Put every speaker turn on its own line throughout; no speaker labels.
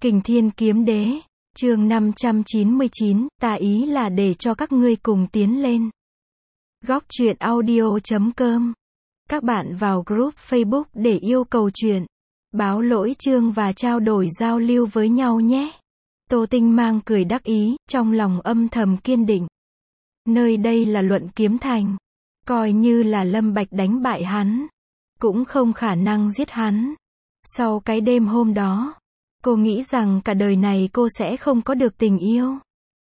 Kình Thiên Kiếm Đế, chương 599, ta ý là để cho các ngươi cùng tiến lên. Góc truyện audio.com. Các bạn vào group Facebook để yêu cầu truyện, báo lỗi chương và trao đổi giao lưu với nhau nhé. Tô Tinh Mang cười đắc ý, trong lòng âm thầm kiên định. Nơi đây là Luận Kiếm Thành. Coi như là Lâm Bạch đánh bại hắn, cũng không khả năng giết hắn. Sau cái đêm hôm đó, cô nghĩ rằng cả đời này cô sẽ không có được tình yêu.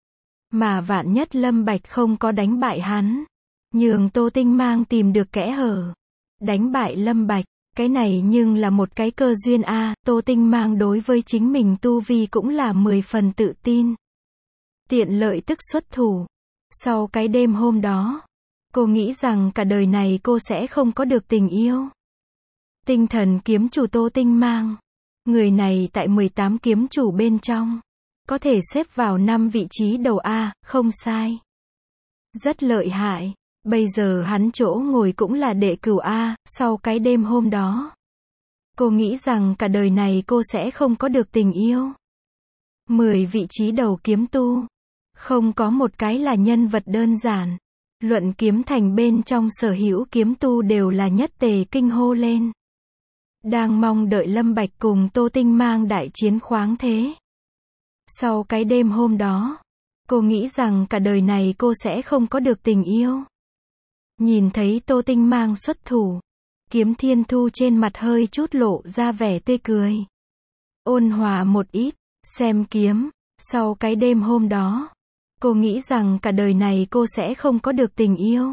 Mà vạn nhất Lâm Bạch không có đánh bại hắn, nhường Tô Tinh Mang tìm được kẽ hở, đánh bại Lâm Bạch, cái này nhưng là một cái cơ duyên a. Tô Tinh Mang đối với chính mình tu vi cũng là 10 phần tự tin. Tiện lợi tức xuất thủ. Sau cái đêm hôm đó, cô nghĩ rằng cả đời này cô sẽ không có được tình yêu. Tinh thần kiếm chủ Tô Tinh Mang, người này tại 18 kiếm chủ bên trong, có thể xếp vào 5 vị trí đầu A, không sai. Rất lợi hại. Bây giờ hắn chỗ ngồi cũng là đệ cửu A. Sau cái đêm hôm đó, cô nghĩ rằng cả đời này cô sẽ không có được tình yêu. 10 vị trí đầu kiếm tu, không có một cái là nhân vật đơn giản. Luận Kiếm Thành bên trong sở hữu kiếm tu đều là nhất tề kinh hô lên. Đang mong đợi Lâm Bạch cùng Tô Tinh Mang đại chiến khoáng thế. Sau cái đêm hôm đó, cô nghĩ rằng cả đời này cô sẽ không có được tình yêu. Nhìn thấy Tô Tinh Mang xuất thủ, Kiếm Thiên Thu trên mặt hơi chút lộ ra vẻ tươi cười. Ôn hòa một ít, xem kiếm. Sau cái đêm hôm đó, cô nghĩ rằng cả đời này cô sẽ không có được tình yêu.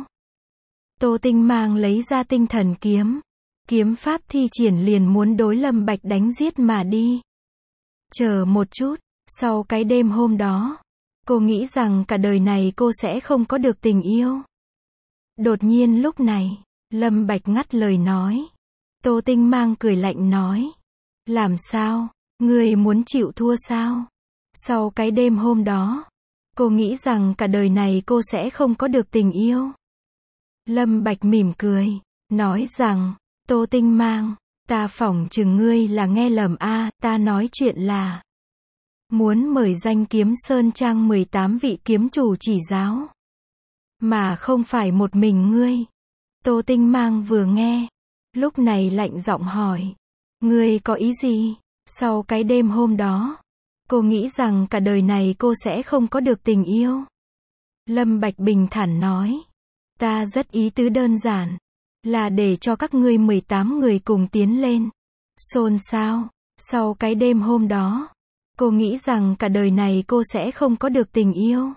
Tô Tinh Mang lấy ra tinh thần kiếm. Kiếm pháp thi triển liền muốn đối Lâm Bạch đánh giết mà đi. Chờ một chút, sau cái đêm hôm đó, cô nghĩ rằng cả đời này cô sẽ không có được tình yêu. Đột nhiên lúc này, Lâm Bạch ngắt lời nói. Tô Tinh Mang cười lạnh nói. Làm sao? Ngươi muốn chịu thua sao? Sau cái đêm hôm đó, cô nghĩ rằng cả đời này cô sẽ không có được tình yêu. Lâm Bạch mỉm cười, nói rằng, Tô Tinh Mang, ta phỏng chừng ngươi là nghe lầm a, ta nói chuyện là muốn mời danh Kiếm Sơn Trang 18 vị kiếm chủ chỉ giáo, mà không phải một mình ngươi. Tô Tinh Mang vừa nghe, lúc này lạnh giọng hỏi, ngươi có ý gì? Sau cái đêm hôm đó, cô nghĩ rằng cả đời này cô sẽ không có được tình yêu. Lâm Bạch bình thản nói, ta rất ý tứ đơn giản, là để cho các ngươi 18 người cùng tiến lên. Xôn xao. Sau cái đêm hôm đó, cô nghĩ rằng cả đời này cô sẽ không có được tình yêu.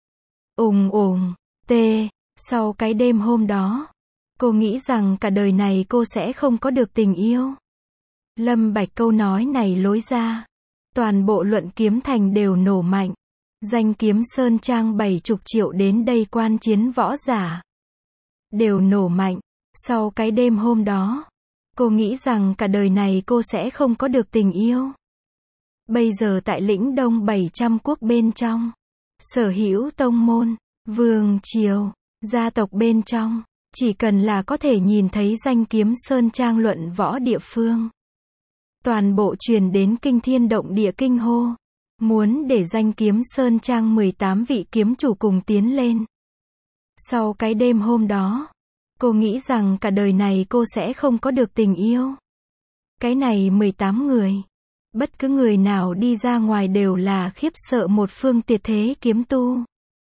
Tê. Sau cái đêm hôm đó, cô nghĩ rằng cả đời này cô sẽ không có được tình yêu. Lâm Bạch câu nói này lối ra, toàn bộ Luận Kiếm Thành đều nổ mạnh. Danh Kiếm Sơn Trang 70 triệu đến đây quan chiến võ giả, đều nổ mạnh. Sau cái đêm hôm đó, cô nghĩ rằng cả đời này cô sẽ không có được tình yêu. Bây giờ tại lĩnh Đông 700 quốc bên trong, sở hữu tông môn, vương triều, gia tộc bên trong, chỉ cần là có thể nhìn thấy danh Kiếm Sơn Trang luận võ địa phương, toàn bộ truyền đến kinh thiên động địa kinh hô, muốn để danh Kiếm Sơn Trang 18 vị kiếm chủ cùng tiến lên. Sau cái đêm hôm đó, cô nghĩ rằng cả đời này cô sẽ không có được tình yêu. Cái này 18 người, bất cứ người nào đi ra ngoài đều là khiếp sợ một phương tuyệt thế kiếm tu.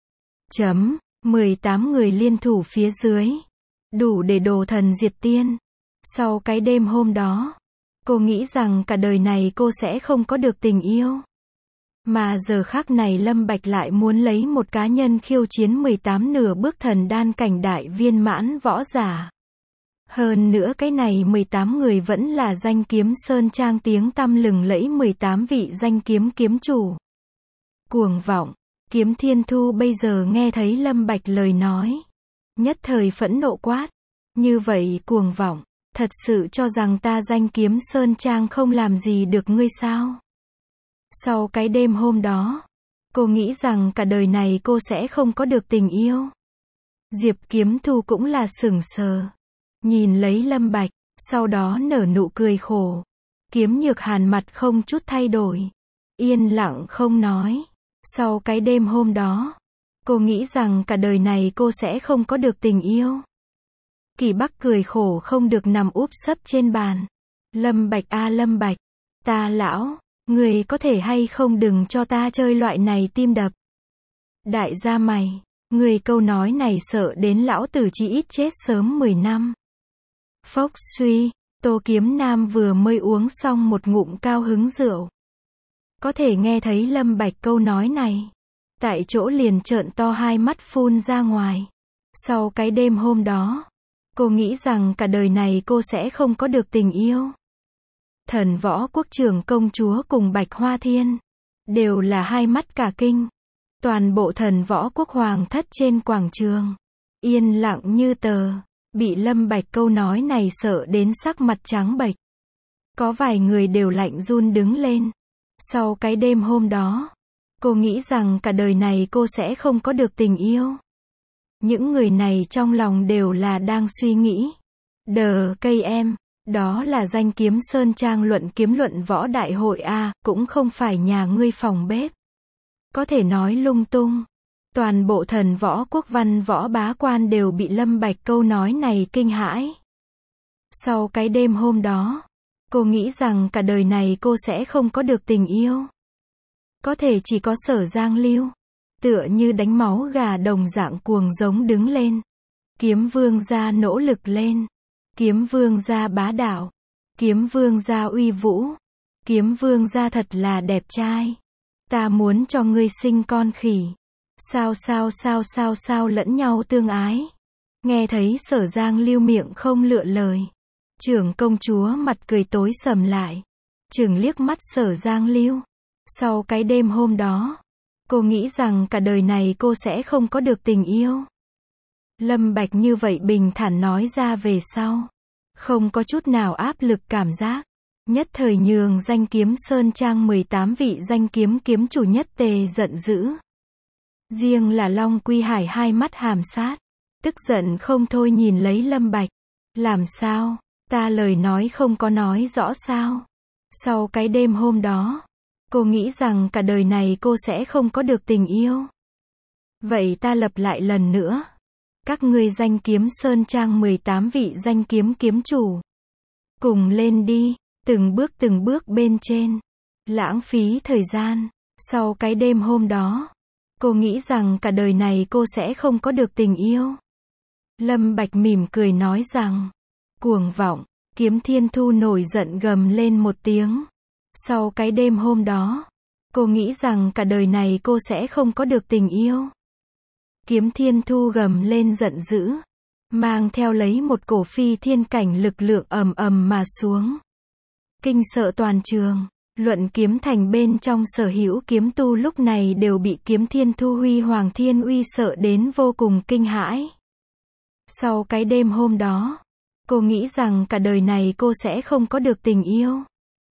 18 người liên thủ phía dưới, đủ để đồ thần diệt tiên. Sau cái đêm hôm đó, cô nghĩ rằng cả đời này cô sẽ không có được tình yêu. Mà giờ khắc này Lâm Bạch lại muốn lấy một cá nhân khiêu chiến 18 nửa bước thần đan cảnh đại viên mãn võ giả. Hơn nữa cái này 18 người vẫn là danh Kiếm Sơn Trang tiếng tăm lừng lẫy 18 vị danh kiếm kiếm chủ. Cuồng vọng. Kiếm Thiên Thu bây giờ nghe thấy Lâm Bạch lời nói, nhất thời phẫn nộ quát. Như vậy cuồng vọng, thật sự cho rằng ta danh Kiếm Sơn Trang không làm gì được ngươi sao? Sau cái đêm hôm đó, cô nghĩ rằng cả đời này cô sẽ không có được tình yêu. Diệp Kiếm Thu cũng là sững sờ, nhìn lấy Lâm Bạch, sau đó nở nụ cười khổ. Kiếm Nhược Hàn mặt không chút thay đổi, Yên lặng không nói. Sau cái đêm hôm đó, cô nghĩ rằng cả đời này cô sẽ không có được tình yêu. Kỳ Bắc cười khổ không được nằm úp sấp trên bàn. Lâm Bạch a Lâm Bạch, ta lão, người có thể hay không đừng cho ta chơi loại này tim đập. Đại gia mày, người câu nói này sợ đến lão tử chỉ ít chết sớm 10 năm. Phốc suy, Tô Kiếm Nam vừa mới uống xong một ngụm cao hứng rượu. Có thể nghe thấy Lâm Bạch câu nói này. Tại chỗ liền trợn to hai mắt phun ra ngoài. Sau cái đêm hôm đó, cô nghĩ rằng cả đời này cô sẽ không có được tình yêu. Thần Võ Quốc trưởng công chúa cùng Bạch Hoa Thiên đều là hai mắt cả kinh. Toàn bộ Thần Võ Quốc hoàng thất trên quảng trường yên lặng như tờ, bị Lâm Bạch câu nói này sợ đến sắc mặt trắng bệch. Có vài người đều lạnh run đứng lên. Sau cái đêm hôm đó, cô nghĩ rằng cả đời này cô sẽ không có được tình yêu. Những người này trong lòng đều là đang suy nghĩ. Đờ cây em, đó là danh kiếm sơn trang kiếm luận võ đại hội a, cũng không phải nhà ngươi phòng bếp. Có thể nói lung tung. Toàn bộ Thần Võ Quốc văn võ bá quan đều bị Lâm Bạch câu nói này kinh hãi. Sau cái đêm hôm đó, cô nghĩ rằng cả đời này cô sẽ không có được tình yêu. Có thể chỉ có Sở Giang Lưu, tựa như đánh máu gà đồng dạng cuồng giống đứng lên. Kiếm vương gia nỗ lực lên. Kiếm vương gia bá đạo. Kiếm vương gia uy vũ. Kiếm vương gia thật là đẹp trai. Ta muốn cho ngươi sinh con khỉ. Sao lẫn nhau tương ái. Nghe thấy Sở Giang Lưu miệng không lựa lời. Trưởng công chúa mặt cười tối sầm lại. Chừng liếc mắt Sở Giang Lưu. Sau cái đêm hôm đó, cô nghĩ rằng cả đời này cô sẽ không có được tình yêu. Lâm Bạch như vậy bình thản nói ra về sau. Không có chút nào áp lực cảm giác. Nhất thời nhường danh kiếm sơn trang 18 vị danh kiếm kiếm chủ nhất tề giận dữ. Riêng là Long Quy Hải hai mắt hàm sát. Tức giận không thôi nhìn lấy Lâm Bạch. Làm sao? Ta lời nói không có nói rõ sao? Sau cái đêm hôm đó, cô nghĩ rằng cả đời này cô sẽ không có được tình yêu. Vậy ta lặp lại lần nữa. Các ngươi danh kiếm sơn trang 18 vị danh kiếm kiếm chủ. Cùng lên đi, từng bước bên trên. Lãng phí thời gian. Sau cái đêm hôm đó, cô nghĩ rằng cả đời này cô sẽ không có được tình yêu. Lâm Bạch mỉm cười nói rằng, cuồng vọng. Kiếm Thiên Thu nổi giận gầm lên một tiếng. Sau cái đêm hôm đó, cô nghĩ rằng cả đời này cô sẽ không có được tình yêu. Kiếm Thiên Thu gầm lên giận dữ, mang theo lấy một cổ phi thiên cảnh lực lượng ầm ầm mà xuống. Kinh sợ toàn trường, luận kiếm thành bên trong sở hữu kiếm tu lúc này đều bị Kiếm Thiên Thu huy hoàng thiên uy sợ đến vô cùng kinh hãi. Sau cái đêm hôm đó, cô nghĩ rằng cả đời này cô sẽ không có được tình yêu.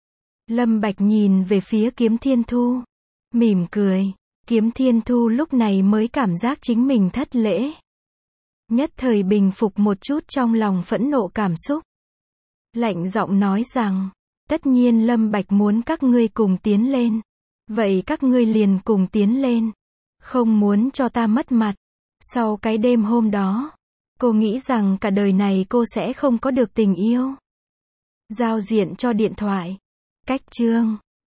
Lâm Bạch nhìn về phía Kiếm Thiên Thu, mỉm cười. Kiếm Thiên Thu lúc này mới cảm giác chính mình thất lễ. Nhất thời bình phục một chút trong lòng phẫn nộ cảm xúc. Lạnh giọng nói rằng, tất nhiên Lâm Bạch muốn các ngươi cùng tiến lên. Vậy các ngươi liền cùng tiến lên. Không muốn cho ta mất mặt. Sau cái đêm hôm đó, cô nghĩ rằng cả đời này cô sẽ không có được tình yêu. Giao diện cho điện thoại. Cách chương